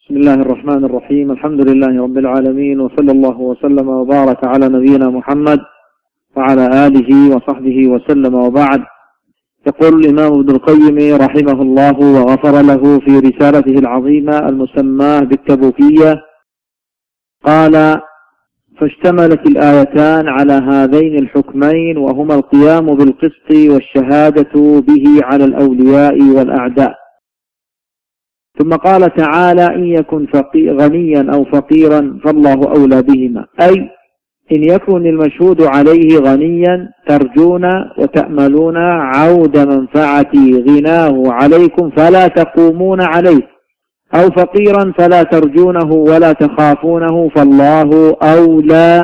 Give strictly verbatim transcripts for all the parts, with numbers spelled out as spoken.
بسم الله الرحمن الرحيم. الحمد لله رب العالمين، وصلى الله وسلم وبارك على نبينا محمد وعلى آله وصحبه وسلم، وبعد. يقول الإمام ابن القيم رحمه الله وغفر له في رسالته العظيمة المسماة بالتبوكية، قال: فاشتملت الآيتان على هذين الحكمين، وهما القيام بالقسط والشهادة به على الأولياء والأعداء. ثم قال تعالى: إن يكن غنيا أو فقيرا فالله أولى بهما، أي إن يكن المشهود عليه غنيا ترجون وتأملون عود منفعة غناه عليكم فلا تقومون عليه، أو فقيرا فلا ترجونه ولا تخافونه فالله أولى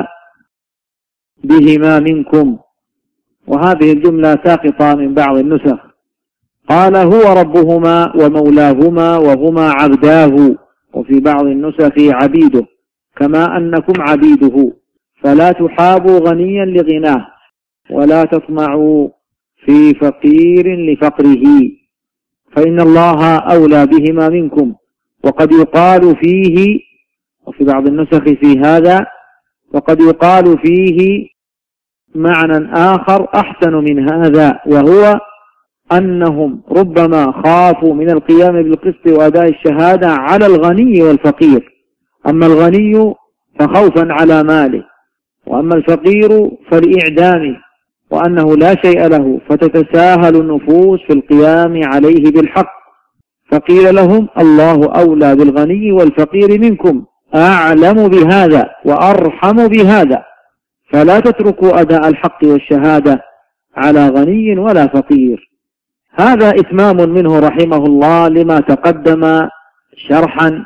بهما منكم. وهذه الجملة ساقطة من بعض النسخ. قال: هو ربهما ومولاهما وهما عبداه، وفي بعض النسخ عبيده، كما أنكم عبيده، فلا تحابوا غنيا لغناه ولا تطمعوا في فقير لفقره، فإن الله أولى بهما منكم. وقد يقال فيه، وفي بعض النسخ في هذا، وقد يقال فيه معنى آخر أحسن من هذا، وهو أنهم ربما خافوا من القيام بالقسط وأداء الشهادة على الغني والفقير. أما الغني فخوفا على ماله، وأما الفقير فلإعدامه، وأنه لا شيء له، فتتساهل النفوس في القيام عليه بالحق. فقيل لهم: الله أولى بالغني والفقير منكم، أعلم بهذا وأرحم بهذا، فلا تتركوا أداء الحق والشهادة على غني ولا فقير. هذا إتمام منه رحمه الله لما تقدم شرحا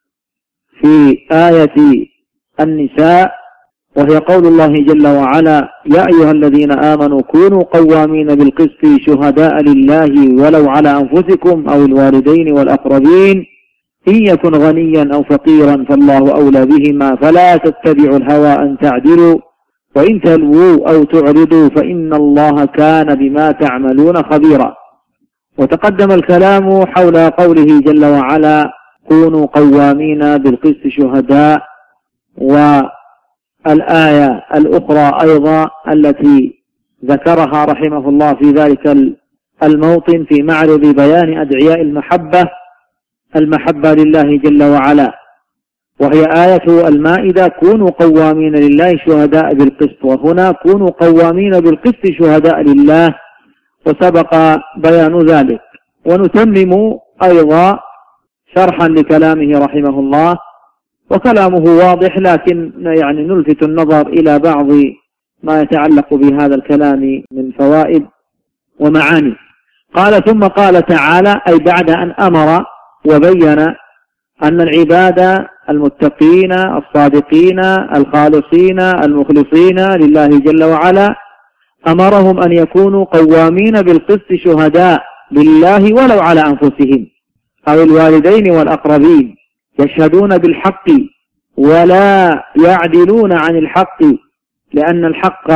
في آية النساء، وهي قول الله جل وعلا: يا أيها الذين آمنوا كونوا قوامين بالقسط شهداء لله ولو على أنفسكم أو الوالدين والأقربين، إن يكن غنيا أو فقيرا فالله أولى بهما، فلا تتبعوا الهوى أن تعدلوا، وإن تلووا أو تعرضوا فإن الله كان بما تعملون خبيرا. وتقدم الكلام حول قوله جل وعلا: كونوا قوامين بالقسط شهداء، والآية الأخرى أيضا التي ذكرها رحمه الله في ذلك الموطن في معرض بيان أدعياء المحبة المحبة لله جل وعلا، وهي آية المائدة: كونوا قوامين لله شهداء بالقسط. وهنا كونوا قوامين بالقسط شهداء لله، وسبق بيان ذلك. ونتمم أيضا شرحا لكلامه رحمه الله، وكلامه واضح، لكن يعني نلفت النظر إلى بعض ما يتعلق بهذا الكلام من فوائد ومعاني. قال: ثم قال تعالى، أي بعد أن أمر وبين أن العباد المتقين الصادقين الخالصين المخلصين لله جل وعلا أمرهم أن يكونوا قوامين بالقسط شهداء لله ولو على أنفسهم أو الوالدين والأقربين، يشهدون بالحق ولا يعدلون عن الحق، لأن الحق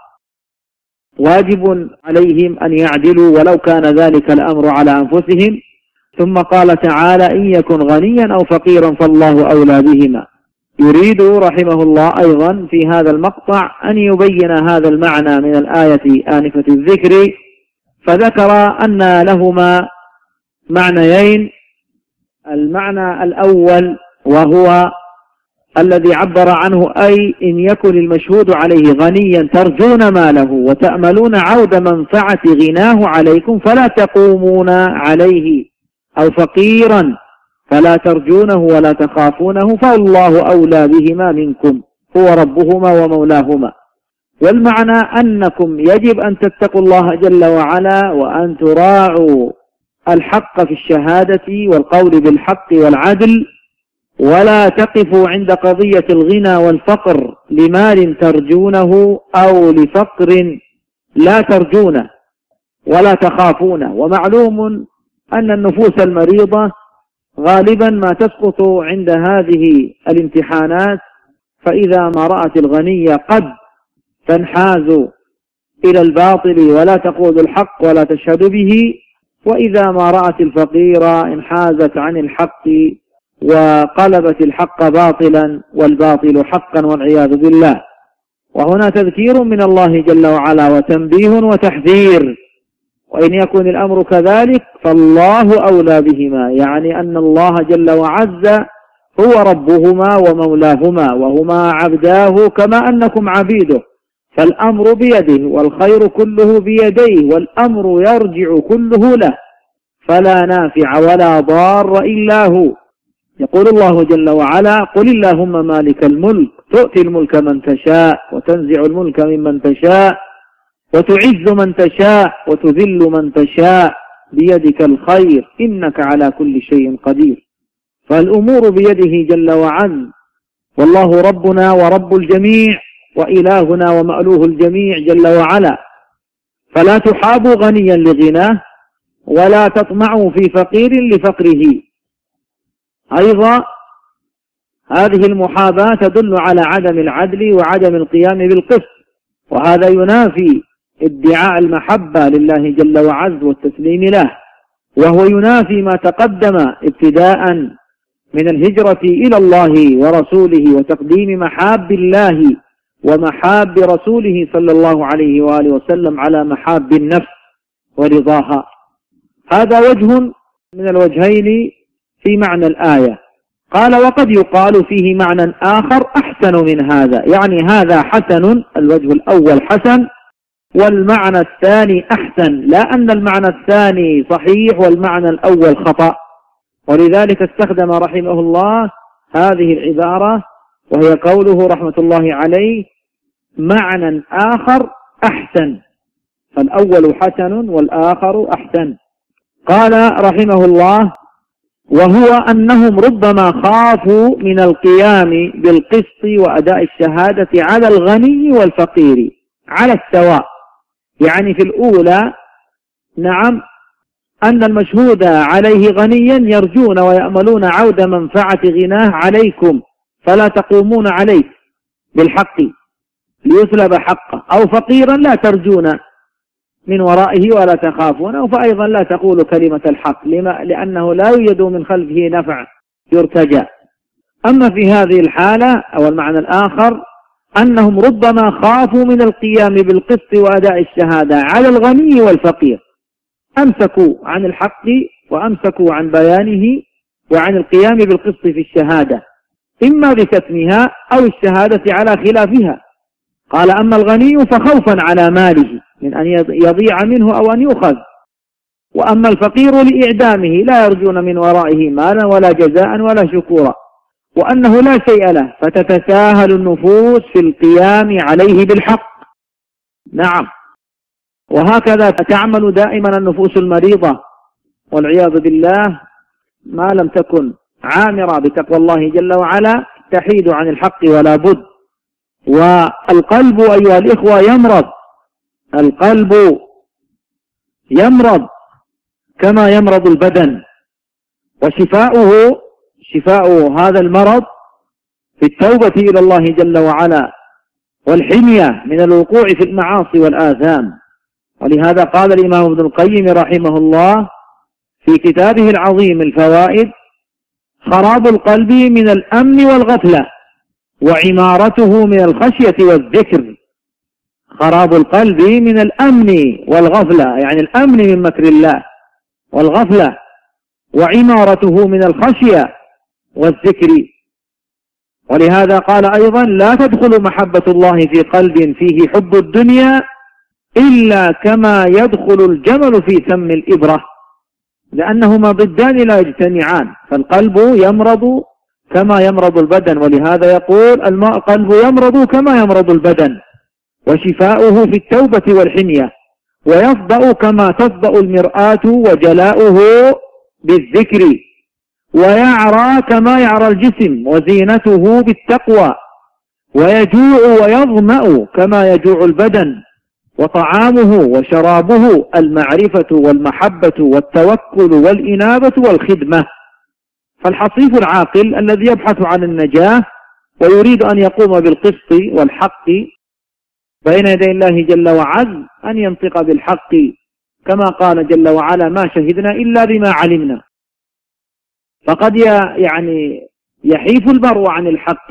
واجب عليهم أن يعدلوا ولو كان ذلك الأمر على أنفسهم. ثم قال تعالى: إن يكن غنيا أو فقيرا فالله أولى بهما. يريد رحمه الله أيضا في هذا المقطع أن يبين هذا المعنى من الآية آنفة الذكر، فذكر أن لهما معنيين. المعنى الأول وهو الذي عبر عنه، أي إن يكن المشهود عليه غنيا ترجون ماله وتأملون عود منفعة غناه عليكم فلا تقومون عليه، أو فقيرا فلا ترجونه ولا تخافونه فالله أولى بهما منكم، هو ربهما ومولاهما. والمعنى أنكم يجب أن تتقوا الله جل وعلا، وأن تراعوا الحق في الشهادة والقول بالحق والعدل، ولا تقفوا عند قضية الغنى والفقر لمال ترجونه أو لفقر لا ترجونه ولا تخافونه. ومعلوم أن النفوس المريضة غالبا ما تسقط عند هذه الامتحانات، فإذا ما رأت الغني قد تنحاز إلى الباطل ولا تقول الحق ولا تشهد به، وإذا ما رأت الفقير انحازت عن الحق وقلبت الحق باطلا والباطل حقا والعياذ بالله. وهنا تذكير من الله جل وعلا وتنبيه وتحذير، وإن يكن الأمر كذلك فالله أولى بهما، يعني أن الله جل وعز هو ربهما ومولاهما وهما عبداه كما أنكم عبيده، فالأمر بيده والخير كله بيديه والأمر يرجع كله له، فلا نافع ولا ضار إلا هو. يقول الله جل وعلا: قل اللهم مالك الملك تؤتي الملك من تشاء وتنزع الملك ممن تشاء وتعز من تشاء وتذل من تشاء بيدك الخير إنك على كل شيء قدير. فالأمور بيده جل وعز، والله ربنا ورب الجميع وإلهنا ومألوه الجميع جل وعلا، فلا تحابوا غنيا لغناه ولا تطمعوا في فقير لفقره. أيضا هذه المحاباة تدل على عدم العدل وعدم القيام بالقسط، وهذا ينافي ادعاء المحبة لله جل وعز والتسليم له، وهو ينافي ما تقدم ابتداء من الهجرة إلى الله ورسوله وتقديم محاب الله ومحاب رسوله صلى الله عليه وآله وسلم على محاب النفس ورضاها. هذا وجه من الوجهين في معنى الآية. قال: وقد يقال فيه معنى آخر أحسن من هذا، يعني هذا حسن، الوجه الأول حسن والمعنى الثاني أحسن، لا أن المعنى الثاني صحيح والمعنى الأول خطأ. ولذلك استخدم رحمه الله هذه العبارة، وهي قوله رحمة الله عليه: معنى آخر أحسن، فالأول حسن والآخر أحسن. قال رحمه الله: وهو أنهم ربما خافوا من القيام بالقسط وأداء الشهادة على الغني والفقير على السواء، يعني في الأولى نعم أن المشهود عليه غنيا يرجون ويأملون عود منفعة غناه عليكم فلا تقومون عليه بالحق ليسلب حقه، أو فقيرا لا ترجون من ورائه ولا تخافونه فأيضا لا تقول كلمة الحق، لما لأنه لا يوجد من خلفه نفع يرتجى. أما في هذه الحالة أو المعنى الآخر أنهم ربما خافوا من القيام بالقسط وأداء الشهادة على الغني والفقير، أمسكوا عن الحق وأمسكوا عن بيانه وعن القيام بالقسط في الشهادة، إما بكتمها أو الشهادة على خلافها. قال: أما الغني فخوفا على ماله من أن يضيع منه أو أن يؤخذ، وأما الفقير لإعدامه لا يرجون من ورائه مالا ولا جزاء ولا شكورا، وأنه لا شيء له فتتساهل النفوس في القيام عليه بالحق. نعم، وهكذا تعمل دائما النفوس المريضة والعياذ بالله ما لم تكن عامرة بتقوى الله جل وعلا تحيد عن الحق ولا بد. والقلب أيها الإخوة يمرض، القلب يمرض كما يمرض البدن، وشفاؤه شفاء هذا المرض في التوبة إلى الله جل وعلا والحمية من الوقوع في المعاصي والآثام. ولهذا قال الإمام ابن القيم رحمه الله في كتابه العظيم الفوائد: خراب القلب من الأمن والغفلة وعمارته من الخشية والذكر. خراب القلب من الأمن والغفلة، يعني الأمن من مكر الله، والغفلة، وعمارته من الخشية والذكر. ولهذا قال أيضا: لا تدخل محبة الله في قلب فيه حب الدنيا إلا كما يدخل الجمل في سم الإبرة، لأنهما ضدان لا يجتمعان، فالقلب يمرض كما يمرض البدن، ولهذا يقول: القلب يمرض كما يمرض البدن، وشفاؤه في التوبة والحمية، ويفضأ كما تفضأ المرآة وجلاؤه بالذكر، ويعرى كما يعرى الجسم وزينته بالتقوى، ويجوع ويظمأ كما يجوع البدن، وطعامه وشرابه المعرفة والمحبة والتوكل والإنابة والخدمة. فالحصيف العاقل الذي يبحث عن النجاة ويريد أن يقوم بالقسط والحق بين يدي الله جل وعز أن ينطق بالحق، كما قال جل وعلا: ما شهدنا إلا بما علمنا. فقد يعني يحيف المرء عن الحق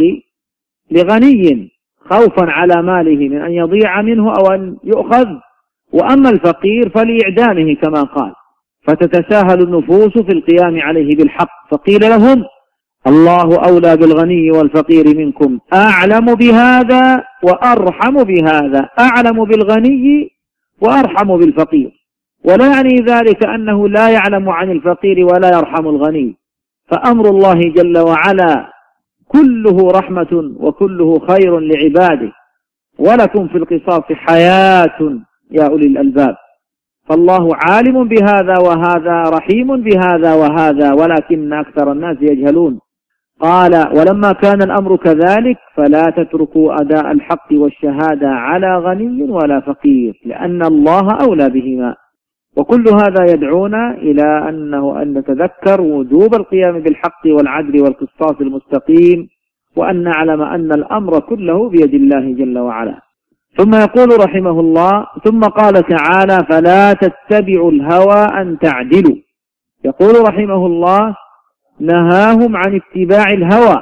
لغني خوفا على ماله من أن يضيع منه أو أن يؤخذ، وأما الفقير فلإعدامه كما قال، فتتساهل النفوس في القيام عليه بالحق. فقيل لهم: الله أولى بالغني والفقير منكم، أعلم بهذا وأرحم بهذا، أعلم بالغني وأرحم بالفقير. ولا يعني ذلك أنه لا يعلم عن الفقير ولا يرحم الغني، فأمر الله جل وعلا كله رحمة وكله خير لعباده، ولكم في القصاص حياة يا أولي الألباب. فالله عالم بهذا وهذا، رحيم بهذا وهذا، ولكن أكثر الناس يجهلون. قال: ولما كان الأمر كذلك فلا تتركوا أداء الحق والشهادة على غني ولا فقير، لأن الله أولى بهما. وكل هذا يدعونا إلى أنه أن نتذكر وجوب القيام بالحق والعدل والقسطاس المستقيم، وأن نعلم أن الأمر كله بيد الله جل وعلا. ثم يقول رحمه الله: ثم قال تعالى: فلا تتبعوا الهوى أن تعدلوا. يقول رحمه الله: نهاهم عن اتباع الهوى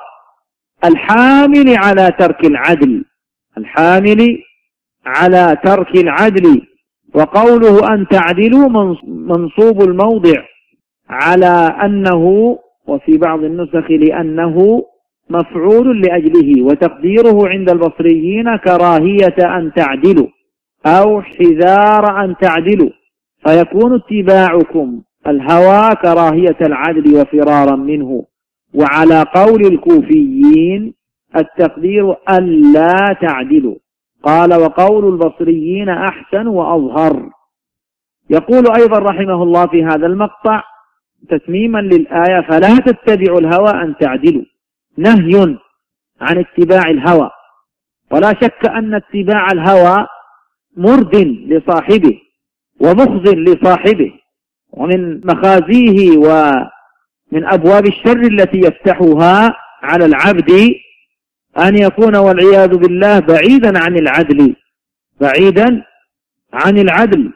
الحامل على ترك العدل، الحامل على ترك العدل. وقوله أن تعدلوا منصوب الموضع على أنه، وفي بعض النسخ لأنه مفعول لأجله، وتقديره عند البصريين كراهية أن تعدلوا أو حذار أن تعدلوا، فيكون اتباعكم الهوى كراهية العدل وفرارا منه. وعلى قول الكوفيين التقدير ألا تعدلوا. قال: وقول البصريين أحسن وأظهر. يقول أيضا رحمه الله في هذا المقطع تتميما للآية: فلا تتبعوا الهوى أن تعدلوا، نهي عن اتباع الهوى. ولا شك أن اتباع الهوى مرد لصاحبه ومخزٍ لصاحبه، ومن مخازيه ومن أبواب الشر التي يفتحها على العبد أن يكون والعياذ بالله بعيدا عن العدل، بعيدا عن العدل،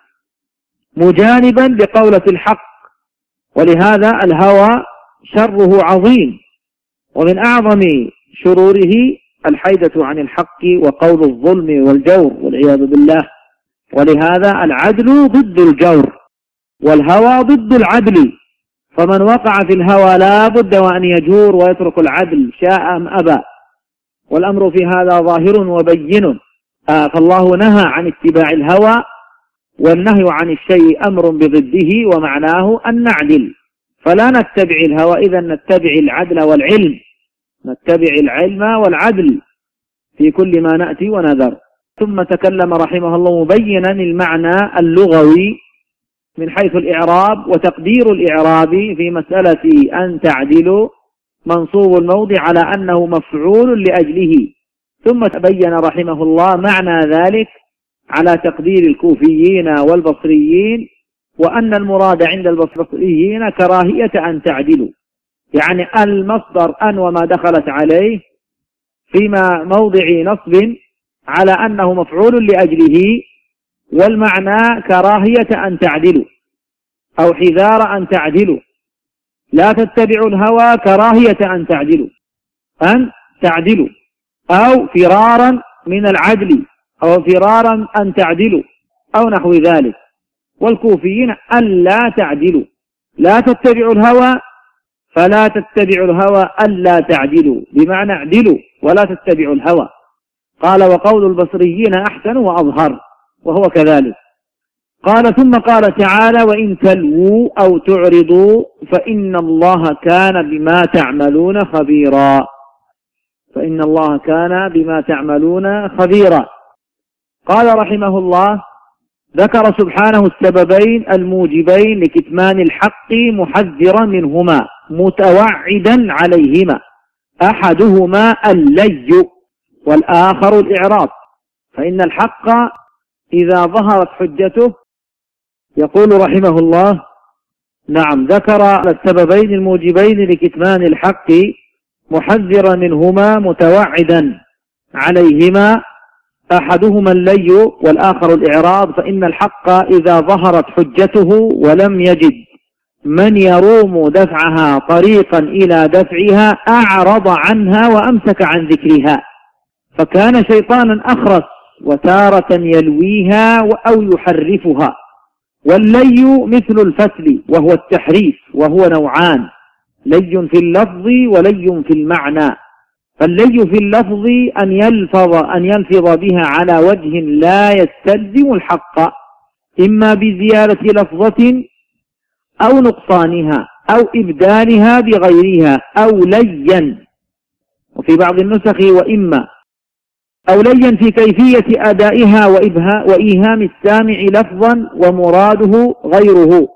مجانبا لقولة الحق. ولهذا الهوى شره عظيم، ومن أعظم شروره الحيدة عن الحق وقول الظلم والجور والعياذ بالله. ولهذا العدل ضد الجور والهوى ضد العدل، فمن وقع في الهوى لا بد وأن يجور ويترك العدل شاء أم أبى، والأمر في هذا ظاهر وبين. آه فالله نهى عن اتباع الهوى، والنهي عن الشيء أمر بضده، ومعناه أن نعدل. فلا نتبع الهوى، إذا نتبع العدل والعلم، نتبع العلم والعدل في كل ما نأتي ونذر. ثم تكلم رحمه الله مبينا المعنى اللغوي من حيث الإعراب وتقدير الإعراب في مسألة أن تعدلوا منصوب الموضع على أنه مفعول لأجله. ثم تبين رحمه الله معنى ذلك على تقدير الكوفيين والبصريين، وأن المراد عند البصريين كراهية أن تعدلوا، يعني المصدر أن وما دخلت عليه فيما موضع نصب على أنه مفعول لأجله، والمعنى كراهية أن تعدلوا أو حذار أن تعدلوا. لا تتبعوا الهوى كراهية أن تعدلوا، أن تعدلوا، أو فرارا من العدل، أو فرارا أن تعدلوا، أو نحو ذلك. والكوفيين ألا تعدلوا، لا تتبعوا الهوى، فلا تتبعوا الهوى ألا تعدلوا، بمعنى اعدلوا ولا تتبعوا الهوى. قال: وقول البصريين أحسن وأظهر، وهو كذلك. قال: ثم قال تعالى: وإن تلووا أو تعرضوا فإن الله كان بما تعملون خبيرا، فإن الله كان بما تعملون خبيرا. قال رحمه الله: ذكر سبحانه السببين الموجبين لكتمان الحق محذرا منهما متوعدا عليهما، أحدهما اللي والآخر الإعراض. فإن الحق إذا ظهرت حجته، يقول رحمه الله: نعم، ذكر السببين الموجبين لكتمان الحق محذرا منهما متوعدا عليهما، أحدهما اللي والآخر الإعراض. فإن الحق إذا ظهرت حجته ولم يجد من يروم دفعها طريقا إلى دفعها أعرض عنها وأمسك عن ذكرها، فكان شيطانا أخرس وتارة يلويها أو يحرفها. واللي مثل الفتل وهو التحريف، وهو نوعان: لي في اللفظ ولي في المعنى. فاللي في اللفظ أن يلفظ, أن يلفظ بها على وجه لا يستلزم الحق، إما بزيادة لفظة أو نقصانها أو إبدالها بغيرها، أو ليا، وفي بعض النسخ وإما، أو ليا في كيفية أدائها وإيهام السامع لفظا ومراده غيره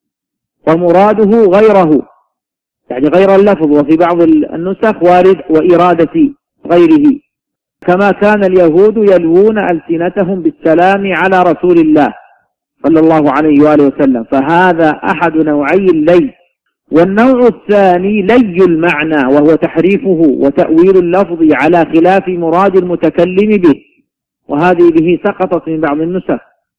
ومراده غيره يعني غير اللفظ. وفي بعض النسخ وارد وإرادة غيره، كما كان اليهود يلوون ألسنتهم بالسلام على رسول الله صلى الله عليه وآله وسلم، فهذا أحد نوعي اللي. والنوع الثاني لي المعنى، وهو تحريفه وتأويل اللفظ على خلاف مراد المتكلم به، وهذه به سقطت من بعض النسخ،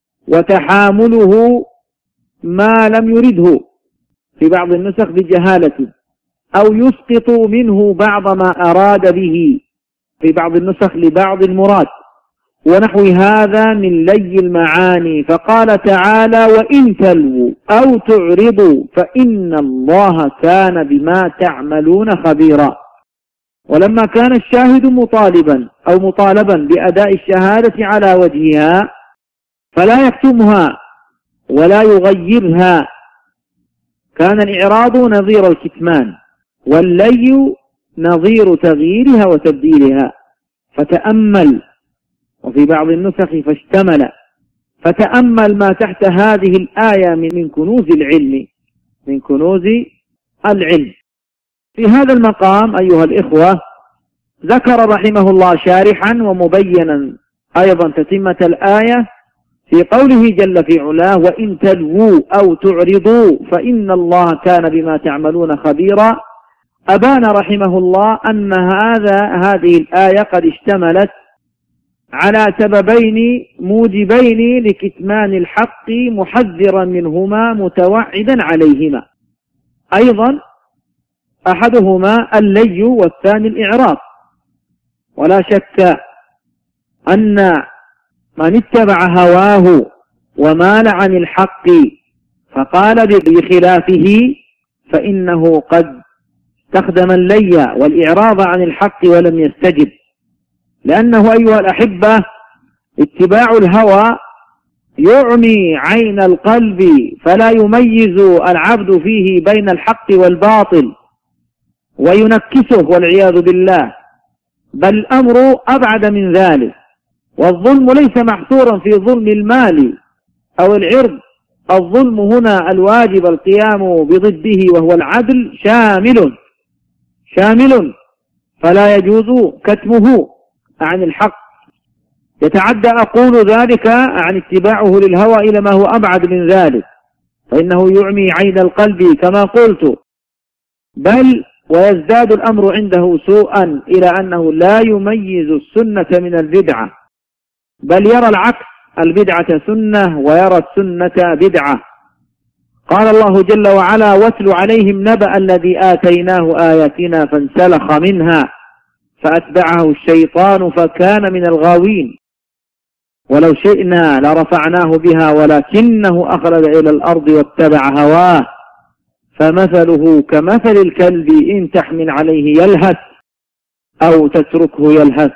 وتحامله ما لم يرده في بعض النسخ بجهالة، أو يسقط منه بعض ما أراد به في بعض النسخ لبعض المراد، ونحو هذا من لي المعاني. فقال تعالى: وإن تلووا أو تعرضوا فإن الله كان بما تعملون خبيرا. ولما كان الشاهد مطالبا أو مطالبا بأداء الشهادة على وجهها فلا يكتمها ولا يغيرها، كان الإعراض نظير الكتمان، واللي نظير تغييرها وتبديلها. فتأمل، وفي بعض النسخ فاشتمل، فتأمل ما تحت هذه الآية من كنوز العلم من كنوز العلم. في هذا المقام أيها الإخوة ذكر رحمه الله شارحا ومبينا أيضا تتمة الآية في قوله جل في علاه: وإن تلووا أو تعرضوا فإن الله كان بما تعملون خبيرا. أبان رحمه الله أن هذا هذه الآية قد اشتملت على سببين موجبين لكتمان الحق، محذرا منهما متوعدا عليهما. أيضا أحدهما اللي والثاني الإعراض. ولا شك أن من اتبع هواه ومال عن الحق فقال بخلافه فإنه قد استخدم اللي والإعراض عن الحق ولم يستجب، لأنه أيها الأحبة اتباع الهوى يعمي عين القلب، فلا يميز العبد فيه بين الحق والباطل وينكسه والعياذ بالله، بل الأمر أبعد من ذلك. والظلم ليس محصورا في ظلم المال أو العرض، الظلم هنا الواجب القيام بضده وهو العدل شامل شامل فلا يجوز كتمه عن الحق. يتعدى أقول ذلك عن اتباعه للهوى إلى ما هو أبعد من ذلك، فإنه يعمي عين القلب كما قلت، بل ويزداد الأمر عنده سوءا إلى أنه لا يميز السنة من البدعة، بل يرى العكس، البدعة سنة ويرى السنة بدعة. قال الله جل وعلا: واتل عليهم نبأ الذي آتيناه آياتنا فانسلخ منها فأتبعه الشيطان فكان من الغاوين ولو شئنا لرفعناه بها ولكنه أخلد إلى الأرض واتبع هواه فمثله كمثل الكلب إن تحمل عليه يلهث أو تتركه يلهث.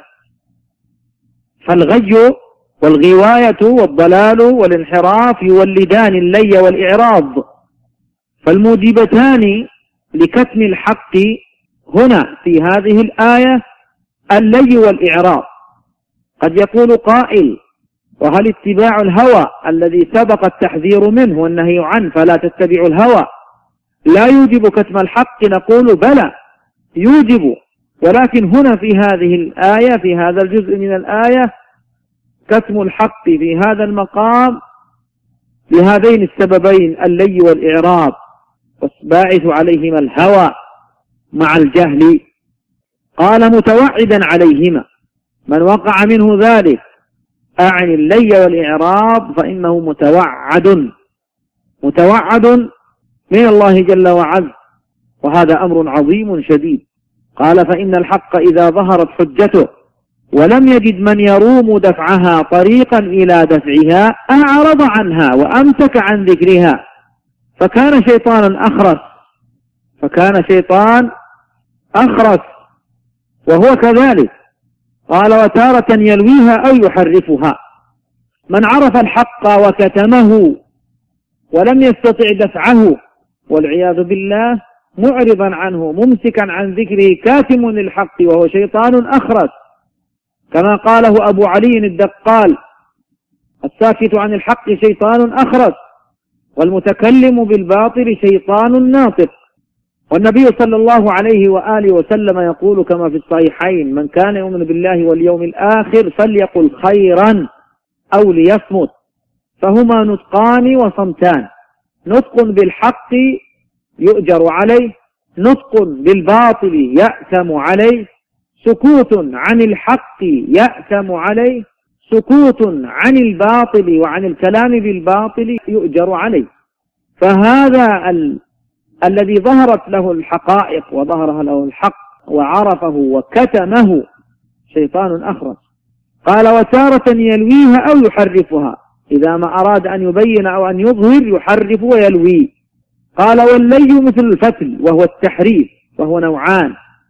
فالغي والغواية والضلال والانحراف يولدان اللي والإعراض، فالموجبتان لكتم الحق هنا في هذه الآية اللي والإعراض. قد يقول قائل: وهل اتباع الهوى الذي سبق التحذير منه والنهي عنه فلا تتبعوا الهوى لا يوجب كتم الحق؟ نقول بلى يوجب، ولكن هنا في هذه الآية في هذا الجزء من الآية كتم الحق في هذا المقام لهذين السببين اللي والإعراض، والباعث عليهما الهوى مع الجهل. قال متوعدا عليهما، من وقع منه ذلك أعني اللي والإعراض فإنه متوعد متوعد من الله جل وعز، وهذا أمر عظيم شديد. قال فإن الحق إذا ظهرت حجته ولم يجد من يروم دفعها طريقا إلى دفعها أعرض عنها وأمسك عن ذكرها، فكان شيطانا أخرس فكان شيطان أخرس وهو كذلك. قال وتارة يلويها أو يحرفها. من عرف الحق وكتمه ولم يستطع دفعه والعياذ بالله، معرضا عنه ممسكا عن ذكره، كاتم للحق وهو شيطان أخرس، كما قاله أبو علي الدقال: الساكت عن الحق شيطان أخرس، والمتكلم بالباطل شيطان ناطق. والنبي صلى الله عليه وآله وسلم يقول كما في الصحيحين: من كان يؤمن بالله واليوم الآخر فليقل خيرا أو ليصمت. فهما نطقان وصمتان: نطق بالحق يؤجر عليه، نطق بالباطل يأثم عليه، سكوت عن الحق يأثم عليه، سكوت عن الباطل وعن الكلام بالباطل يؤجر عليه. فهذا ال... الذي ظهرت له الحقائق وظهر له الحق وعرفه وكتمه شيطان أخرس. قال وتارة يلويها أو يحرفها، إذا ما أراد أن يبين أو أن يظهر يحرف ويلوي. قال واللي مثل الفتل وهو التحريف، وهو نوعان: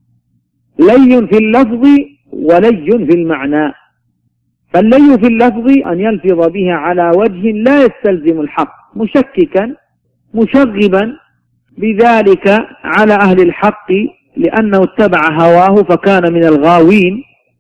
لي في اللفظ ولي في المعنى. فاللي في اللفظ أن يلفظ بها على وجه لا يستلزم الحق، مشككا مشغبا بذلك على أهل الحق، لأنه اتبع هواه فكان من الغاوين،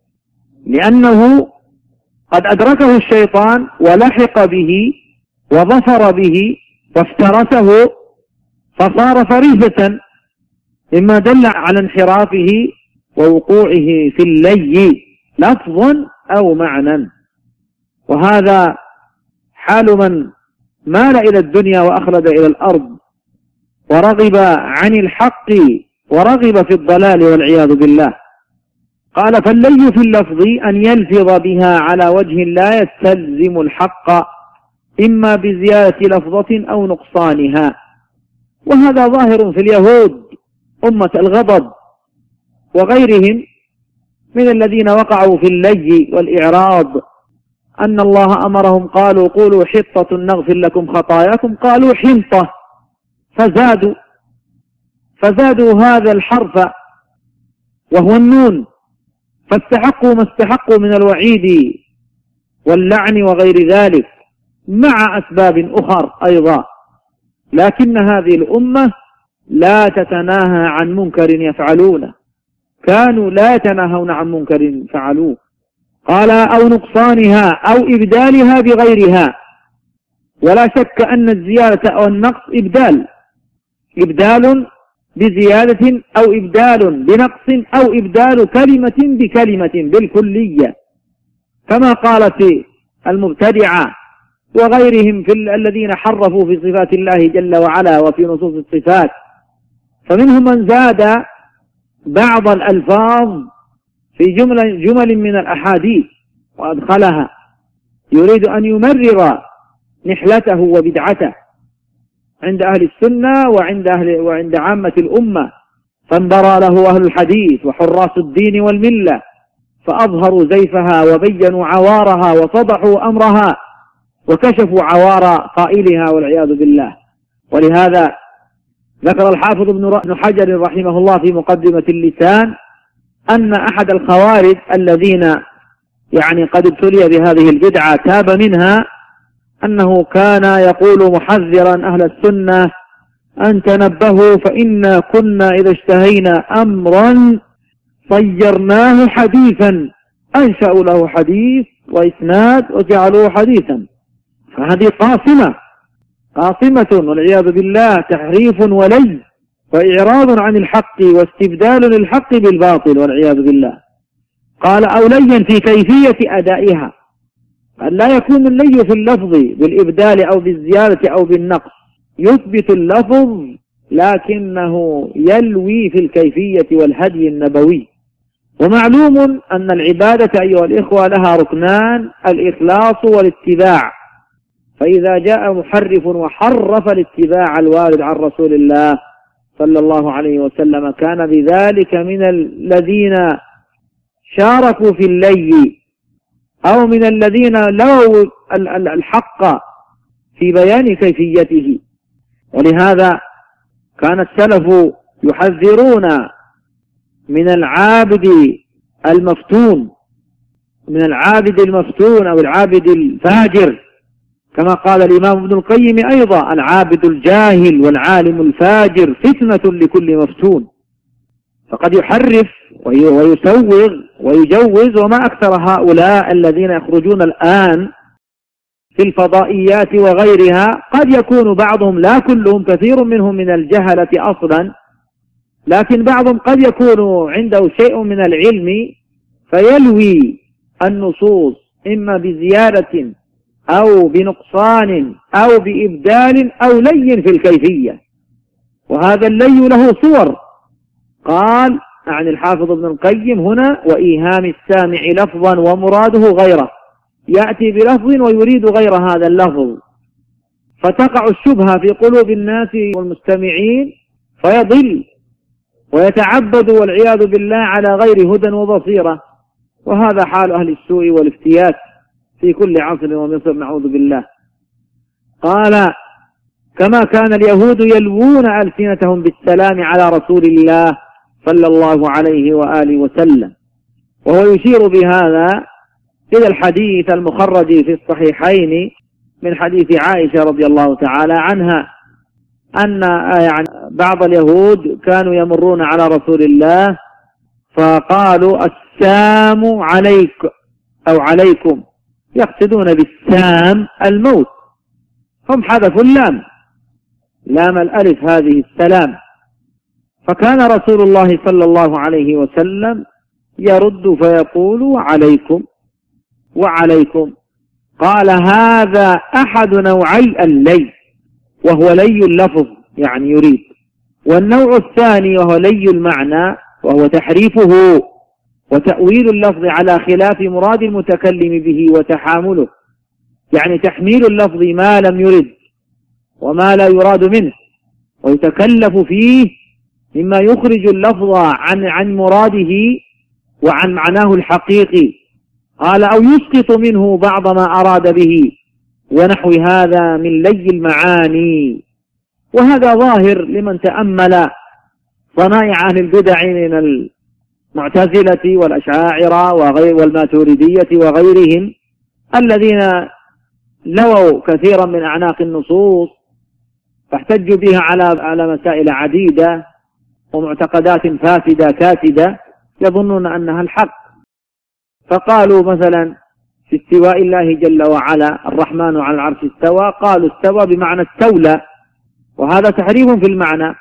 لأنه قد أدركه الشيطان ولحق به وظفر به وافترسه فصار فريسة، مما دل على انحرافه ووقوعه في اللي لفظا أو معنى. وهذا حال من مال إلى الدنيا وأخلد إلى الأرض ورغب عن الحق ورغب في الضلال والعياذ بالله. قال فاللي في اللفظ أن يلفظ بها على وجه لا يستلزم الحق، إما بزيادة لفظة أو نقصانها. وهذا ظاهر في اليهود أمة الغضب وغيرهم من الذين وقعوا في اللي والإعراض، أن الله أمرهم قالوا قولوا حطة نغفر لكم خطاياكم، قالوا حنطة، فزادوا فزادوا هذا الحرف وهو النون، فاستحقوا ما استحقوا من الوعيد واللعن وغير ذلك، مع أسباب أخر أيضا. لكن هذه الأمة لا تتناهى عن منكر يفعلونه، كانوا لا يتناهون عن منكر فعلوه. قال أو نقصانها أو إبدالها بغيرها. ولا شك أن الزيادة أو النقص إبدال، إبدال بزيادة أو إبدال بنقص أو إبدال كلمة بكلمة بالكلية، كما قالت المبتدعة وغيرهم في الذين حرفوا في صفات الله جل وعلا وفي نصوص الصفات. فمنهم من زاد بعض الألفاظ في جمل, جمل من الأحاديث وأدخلها، يريد أن يمرر نحلته وبدعته عند أهل السنة وعند, أهل وعند عامة الأمة، فانبرى له أهل الحديث وحراس الدين والملة، فأظهروا زيفها وبينوا عوارها وفضحوا أمرها وكشفوا عوار قائلها والعياذ بالله. ولهذا ذكر الحافظ ابن حجر رحمه الله في مقدمة اللسان أن أحد الخوارج الذين يعني قد ابتلي بهذه البدعة تاب منها، أنه كان يقول محذرا أهل السنة أن تنبهوا فإنا كنا إذا اشتهينا أمرا صيرناه حديثا، أنشأوا له حديث وإسناد وجعلوه حديثا. فهذه قاصمة قاصمة والعياذ بالله، تحريف ولي وإعراض عن الحق واستبدال للحق بالباطل والعياذ بالله. قال أو ليا في كيفية أدائها، أن لا يكون اللي في اللفظ بالإبدال أو بالزيادة أو بالنقص، يثبت اللفظ لكنه يلوي في الكيفية والهدي النبوي. ومعلوم أن العبادة أيها الإخوة لها ركنان: الإخلاص والاتباع. فإذا جاء محرف وحرف الاتباع الوارد عن رسول الله صلى الله عليه وسلم كان بذلك من الذين شاركوا في اللي أو من الذين لووا الحق في بيان كيفيته. ولهذا كان السلف يحذرون من العابد المفتون من العابد المفتون أو العابد الفاجر، كما قال الإمام ابن القيم أيضا: العابد الجاهل والعالم الفاجر فتنة لكل مفتون. فقد يحرف ويسوغ ويجوز، وما أكثر هؤلاء الذين يخرجون الآن في الفضائيات وغيرها. قد يكون بعضهم، لا كلهم، كثير منهم من الجهلة أصلا، لكن بعضهم قد يكون عنده شيء من العلم فيلوي النصوص إما بزيادة أو بنقصان أو بإبدال أو لي في الكيفية، وهذا اللي له صور. قال عن الحافظ ابن القيم هنا: وإيهام السامع لفظا ومراده غيره، يأتي بلفظ ويريد غير هذا اللفظ، فتقع الشبهة في قلوب الناس والمستمعين فيضل ويتعبد والعياذ بالله على غير هدى وبصيرة. وهذا حال أهل السوء والافتيات في كل عصر ومصر، نعوذ بالله. قال: كما كان اليهود يلوون ألسنتهم بالسلام على رسول الله صلى الله عليه وآله وسلم. وهو يشير بهذا إلى الحديث المخرج في الصحيحين من حديث عائشة رضي الله تعالى عنها أن يعني بعض اليهود كانوا يمرون على رسول الله فقالوا: السام عليك أو عليكم، يقصدون بالسام الموت، هم حذفوا اللام، لام الألف هذه السلام. فكان رسول الله صلى الله عليه وسلم يرد فيقول: وعليكم وعليكم. قال: هذا أحد نوعي اللي، وهو لي اللفظ يعني يريد، والنوع الثاني وهو لي المعنى، وهو تحريفه وتأويل اللفظ على خلاف مراد المتكلم به وتحامله، يعني تحميل اللفظ ما لم يرد وما لا يراد منه، ويتكلف فيه مما يخرج اللفظ عن عن مراده وعن معناه الحقيقي. قال: أو يسقط منه بعض ما أراد به، ونحو هذا من لي المعاني. وهذا ظاهر لمن تأمل صنائع أهل البدع من المعتزلة والأشاعرة والماتريدية وغيرهم، الذين لووا كثيرا من أعناق النصوص فاحتجوا بها على على مسائل عديدة ومعتقدات فاسدة كاسدة يظنون أنها الحق. فقالوا مثلا في استواء الله جل وعلا: الرحمن على العرش استوى، قالوا استوى بمعنى استولى، وهذا تحريف في المعنى.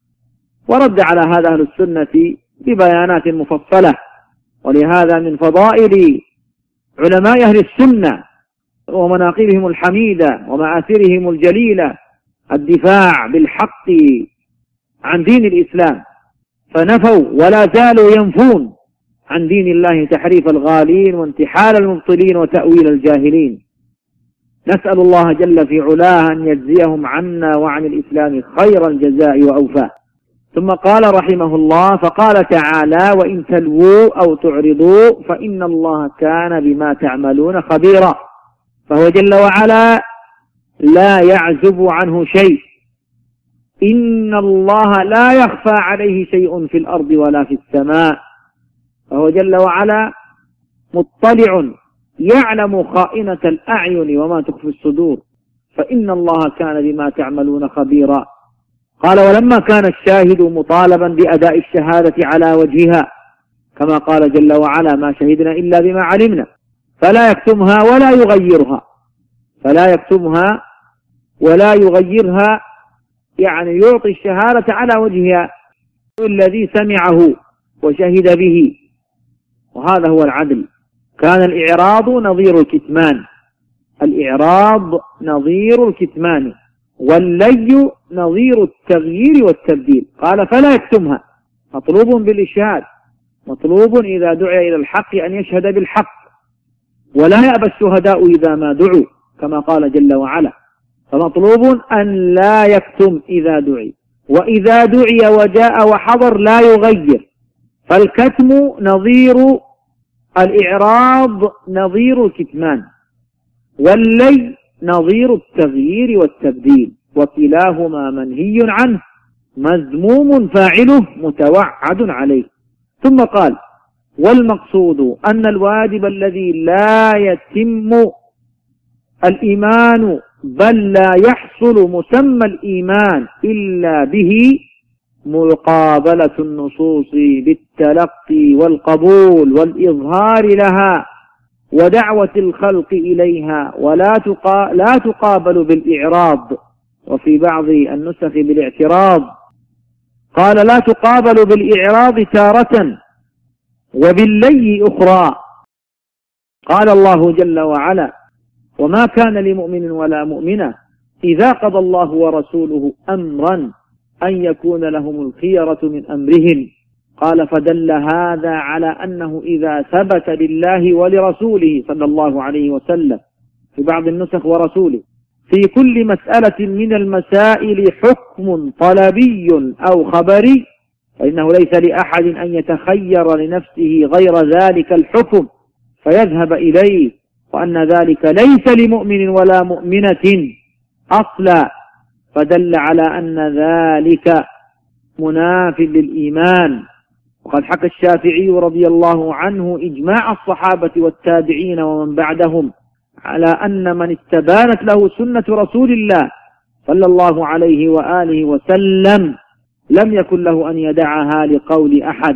ورد على هذا أهل السنة ببيانات مفصلة. ولهذا من فضائل علماء أهل السنة ومناقبهم الحميدة ومآثرهم الجليلة الدفاع بالحق عن دين الإسلام، فنفوا ولا زالوا ينفون عن دين الله تحريف الغالين وانتحال المبطلين وتأويل الجاهلين. نسأل الله جل في علاه أن يجزيهم عنا وعن الإسلام خير الجزاء وأوفاه. ثم قال رحمه الله: فقال تعالى: وإن تلووا أو تعرضوا فإن الله كان بما تعملون خبيرا. فهو جل وعلا لا يعزب عنه شيء، إن الله لا يخفى عليه شيء في الأرض ولا في السماء، فهو جل وعلا مطلع يعلم خائنة الأعين وما تخفي الصدور، فإن الله كان بما تعملون خبيرا. قال: ولما كان الشاهد مطالبا بأداء الشهادة على وجهها، كما قال جل وعلا: ما شهدنا إلا بما علمنا، فلا يكتمها ولا يغيرها فلا يكتمها ولا يغيرها، يعني يعطي الشهادة على وجهها الذي سمعه وشهد به، وهذا هو العدل. كان الإعراض نظير الكتمان الإعراض نظير الكتمان واللي نظير التغيير والتبديل. قال: فلا يكتمها، مطلوب بالإشهاد، مطلوب إذا دعي إلى الحق أن يشهد بالحق، ولا يأبى الشهداء إذا ما دعوا كما قال جل وعلا. فمطلوب أن لا يكتم إذا دعي، وإذا دعي وجاء وحضر لا يغير. فالكتم نظير الإعراض، نظير الكتمان، واللي نظير التغيير والتبديل، وكلاهما منهي عنه مذموم فاعله متوعد عليه. ثم قال: والمقصود أن الواجب الذي لا يتم الإيمان بل لا يحصل مسمى الإيمان إلا به مقابلة النصوص بالتلقي والقبول والإظهار لها ودعوة الخلق إليها، ولا تقا... لا تقابل بالإعراض، وفي بعض النسخ بالاعتراض. قال: لا تقابل بالإعراض تارة وباللي أخرى. قال الله جل وعلا: وما كان لمؤمن ولا مؤمنة إذا قضى الله ورسوله أمرا أن يكون لهم الخيرة من أمرهم. قال: فدل هذا على أنه إذا ثبت لله ولرسوله صلى الله عليه وسلم، في بعض النسخ ورسوله، في كل مسألة من المسائل حكم طلبي أو خبري، فإنه ليس لأحد أن يتخير لنفسه غير ذلك الحكم فيذهب إليه، وأن ذلك ليس لمؤمن ولا مؤمنة أصلا. فدل على أن ذلك مناف للإيمان. وقد حكى الشافعي رضي الله عنه إجماع الصحابة والتابعين ومن بعدهم على أن من استبانت له سنة رسول الله صلى الله عليه وآله وسلم لم يكن له أن يدعها لقول أحد.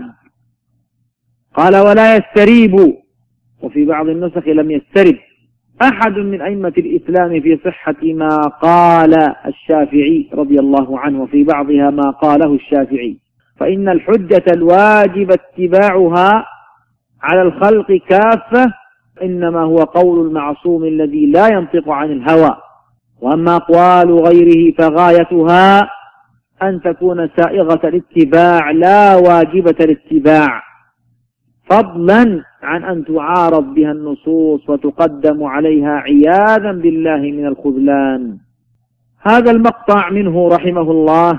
قال: ولا يستريب، وفي بعض النسخ لم يسترب أحد من أئمة الإسلام في صحة ما قال الشافعي رضي الله عنه، وفي بعضها ما قاله الشافعي، فإن الحجة الواجب اتباعها على الخلق كافة إنما هو قول المعصوم الذي لا ينطق عن الهوى، وأما أقوال غيره فغايتها أن تكون سائغة الاتباع لا واجبة الاتباع، فضلا عن أن تعارض بها النصوص وتقدم عليها عياذا بالله من الخذلان. هذا المقطع منه رحمه الله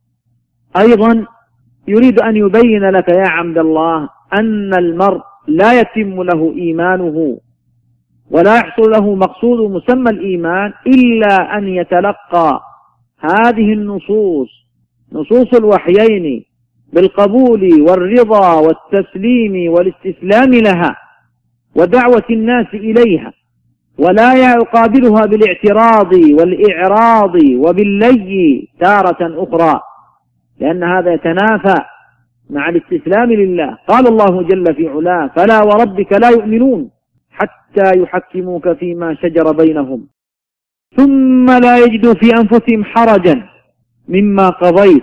أيضا يريد أن يبين لك يا عبد الله أن المرء لا يتم له إيمانه ولا يحصل له مقصود مسمى الإيمان إلا أن يتلقى هذه النصوص، نصوص الوحيين، بالقبول والرضا والتسليم والاستسلام لها ودعوة الناس إليها، ولا يقابلها بالاعتراض والإعراض وباللي تارة أخرى، لأن هذا يتنافى مع الاستسلام لله. قال الله جل في علاه: فلا وربك لا يؤمنون حتى يحكموك فيما شجر بينهم ثم لا يجدوا في أنفسهم حرجا مما قضيت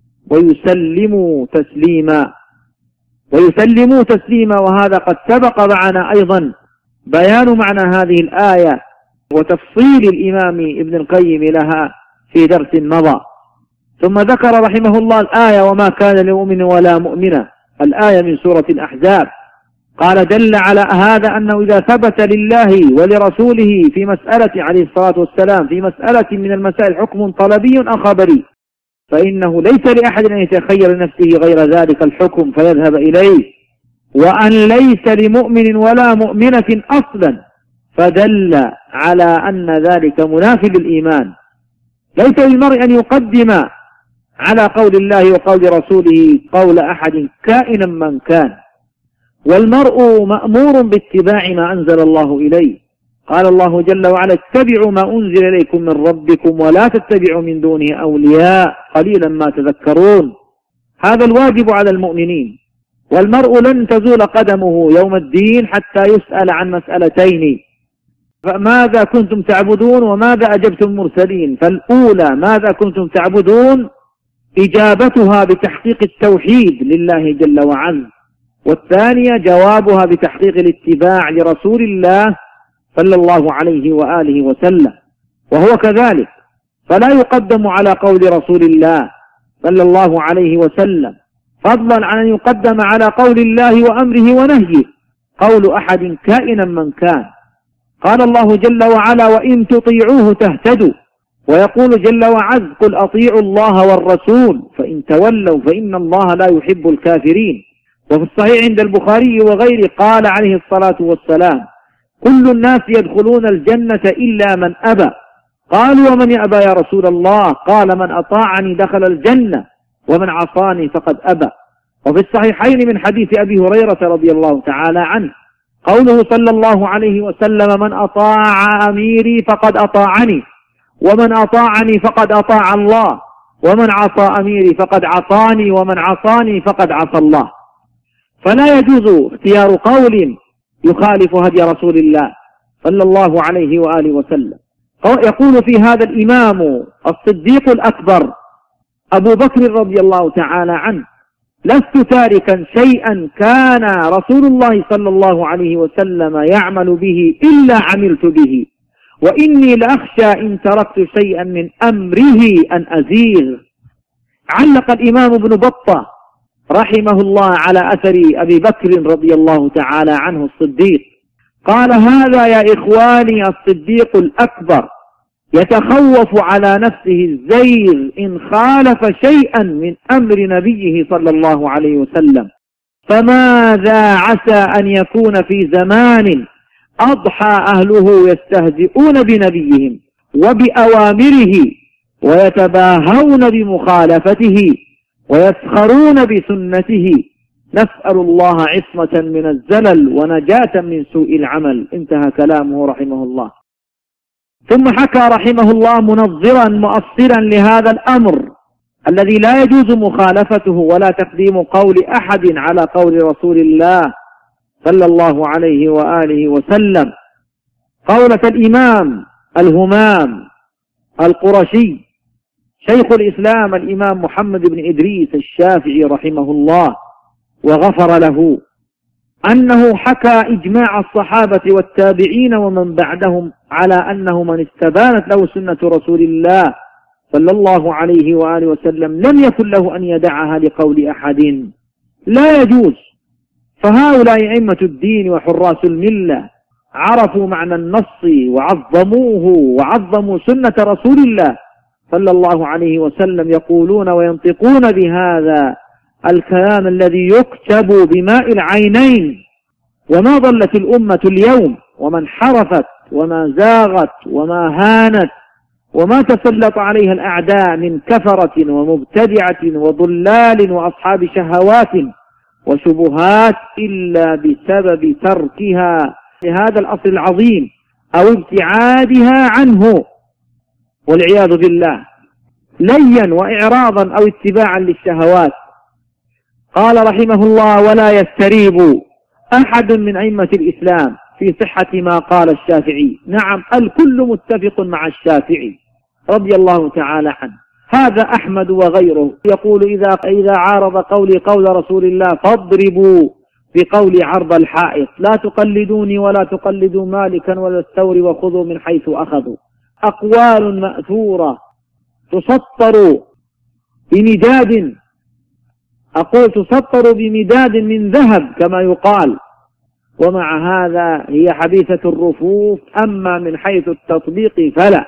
ويسلموا تسليما. ويسلموا تسليما، وهذا قد سبق معنا أيضا بيان معنى هذه الآية وتفصيل الإمام ابن القيم لها في درس مضى. ثم ذكر رحمه الله الآية: وما كان لمؤمن ولا مؤمنة، الآية من سورة الأحزاب. قال: دل على هذا أنه إذا ثبت لله ولرسوله في مسألة عليه الصلاة والسلام في مسألة من المسائل حكم طلبي أو خبري، فإنه ليس لأحد أن يتخير لنفسه غير ذلك الحكم فيذهب إليه، وأن ليس لمؤمن ولا مؤمنة أصلا، فدل على أن ذلك منافي للإيمان. ليس للمرء أن يقدم على قول الله وقول رسوله قول أحد كائنا من كان، والمرء مأمور باتباع ما أنزل الله إليه. قال الله جل وعلا: اتبعوا ما أنزل إليكم من ربكم ولا تتبعوا من دونه أولياء قليلا ما تذكرون. هذا الواجب على المؤمنين، والمرء لن تزول قدمه يوم الدين حتى يسأل عن مسألتين: فماذا كنتم تعبدون وماذا أجبتم المرسلين؟ فالأولى ماذا كنتم تعبدون إجابتها بتحقيق التوحيد لله جل وعلا، والثانية جوابها بتحقيق الاتباع لرسول الله صلى الله عليه وآله وسلم، وهو كذلك. فلا يقدم على قول رسول الله صلى الله عليه وسلم فضلا عن أن يقدم على قول الله وأمره ونهيه قول أحد كائنا من كان. قال الله جل وعلا: وإن تطيعوه تهتدوا. ويقول جل وعز: قل أطيعوا الله والرسول فإن تولوا فإن الله لا يحب الكافرين. وفي الصحيح عند البخاري وغيره قال عليه الصلاة والسلام: كل الناس يدخلون الجنة إلا من أبى. قالوا: ومن يأبى يا رسول الله؟ قال: من أطاعني دخل الجنة ومن عصاني فقد أبى. وفي الصحيحين من حديث أبي هريرة رضي الله تعالى عنه قوله صلى الله عليه وسلم: من أطاع أميري فقد أطاعني، ومن أطاعني فقد أطاع الله، ومن عصى أميري فقد عصاني، ومن عصاني فقد عصى الله. فلا يجوز اختيار قول يخالف هدي رسول الله صلى الله عليه وآله وسلم. يقول في هذا الإمام الصديق الأكبر أبو بكر رضي الله تعالى عنه: لست تاركا شيئا كان رسول الله صلى الله عليه وسلم يعمل به إلا عملت به، وإني لأخشى إن تركت شيئا من أمره أن أزيغ. علق الإمام ابن بطة رحمه الله على أثر أبي بكر رضي الله تعالى عنه الصديق، قال: هذا يا إخواني الصديق الأكبر يتخوف على نفسه الزيغ إن خالف شيئا من أمر نبيه صلى الله عليه وسلم، فماذا عسى أن يكون في زمان أضحى أهله يستهزئون بنبيهم وبأوامره ويتباهون بمخالفته ويسخرون بسنته. نسأل الله عصمة من الزلل ونجاة من سوء العمل. انتهى كلامه رحمه الله. ثم حكى رحمه الله منظرا مؤصلا لهذا الأمر الذي لا يجوز مخالفته ولا تقديم قول أحد على قول رسول الله صلى الله عليه وآله وسلم، قولة الإمام الهمام القرشي شيخ الإسلام الإمام محمد بن إدريس الشافعي رحمه الله وغفر له، أنه حكى إجماع الصحابة والتابعين ومن بعدهم على أنه من استبانت له سنة رسول الله صلى الله عليه وآله وسلم لم يكن له أن يدعها لقول أحد، لا يجوز. فهؤلاء أئمة الدين وحراس الملة عرفوا معنى النص وعظموه وعظموا سنة رسول الله صلى الله عليه وسلم، يقولون وينطقون بهذا الكلام الذي يكتب بماء العينين. وما ضلت الأمة اليوم وما انحرفت وما زاغت وما هانت وما تسلط عليها الأعداء من كفرة ومبتدعة وضلال وأصحاب شهوات وشبهات إلا بسبب تركها لهذا الأصل العظيم أو ابتعادها عنه والعياذ بالله، ليا وإعراضا أو اتباعا للشهوات. قال رحمه الله: ولا يستريب أحد من أئمة الإسلام في صحة ما قال الشافعي. نعم، الكل متفق مع الشافعي رضي الله تعالى عنه. هذا أحمد وغيره يقول: إذا إذا عارض قولي قول رسول الله فاضربوا بقولي عرض الحائط، لا تقلدوني ولا تقلدوا مالكا ولا الثوري وخذوا من حيث أخذوا. أقوال مأثورة تسطر بمداد، أقول تسطر بمداد من ذهب كما يقال، ومع هذا هي حديثة الرفوف. أما من حيث التطبيق فلا،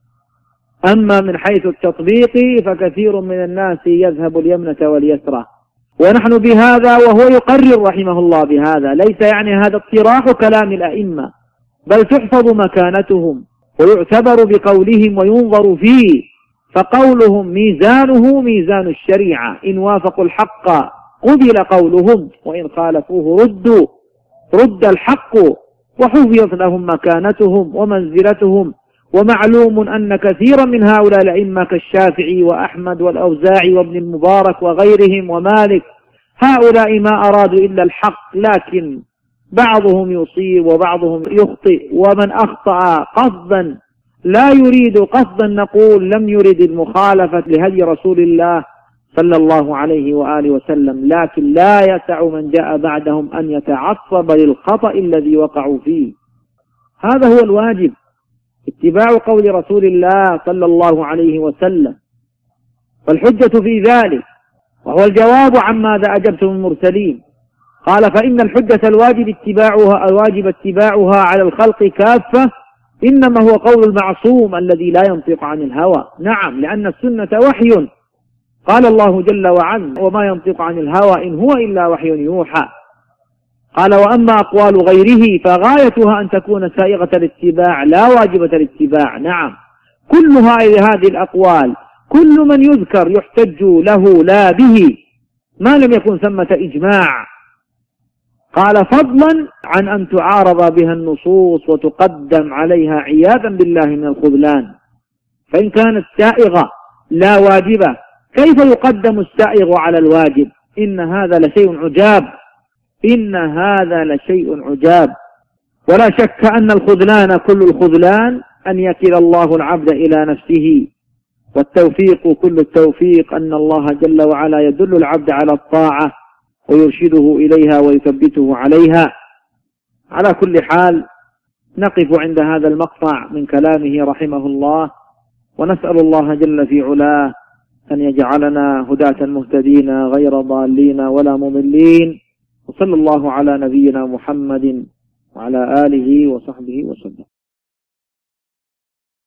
أما من حيث التطبيق فكثير من الناس يذهب اليمنة واليسرى. ونحن بهذا وهو يقرر رحمه الله بهذا، ليس يعني هذا اطراح كلام الأئمة، بل تحفظ مكانتهم ويعتبر بقولهم وينظر فيه، فقولهم ميزانه ميزان الشريعة، إن وافقوا الحق قبل قولهم وإن خالفوه ردوا رد الحق، وحفظت لهم مكانتهم ومنزلتهم. ومعلوم أن كثيرا من هؤلاء الأئمة كالشافعي وأحمد والأوزاعي وابن المبارك وغيرهم ومالك، هؤلاء ما أرادوا إلا الحق، لكن بعضهم يصيب وبعضهم يخطئ، ومن أخطأ قصدا لا يريد قصدا نقول لم يرد المخالفة لهدي رسول الله صلى الله عليه وآله وسلم، لكن لا يسع من جاء بعدهم أن يتعصب للخطأ الذي وقعوا فيه. هذا هو الواجب، اتباع قول رسول الله صلى الله عليه وسلم. والحجة في ذلك وهو الجواب عن ماذا أجبتم المرسلين قال فإن الحجة الواجب اتباعها الواجب اتباعها على الخلق كافة إنما هو قول المعصوم الذي لا ينطق عن الهوى. نعم، لأن السنة وحي، قال الله جل وعلا وما ينطق عن الهوى إن هو إلا وحي يوحى. قال وأما أقوال غيره فغايتها أن تكون سائغة الاتباع لا واجبة الاتباع. نعم، كل هذه الأقوال كل من يذكر يحتج له لا به ما لم يكن ثمة إجماع. قال فضلا عن أن تعارض بها النصوص وتقدم عليها عياذا بالله من الخذلان. فإن كانت سائغة لا واجبة كيف يقدم السائغ على الواجب؟ إن هذا لشيء عجاب، إن هذا لشيء عجاب. ولا شك أن الخذلان كل الخذلان أن يكل الله العبد إلى نفسه، والتوفيق كل التوفيق أن الله جل وعلا يدل العبد على الطاعة ويرشده إليها ويثبته عليها. على كل حال نقف عند هذا المقطع من كلامه رحمه الله، ونسأل الله جل في علاه أن يجعلنا هداة مهتدين غير ضالين ولا مضلين. وصلى الله على نبينا محمد وعلى آله وصحبه وسلم.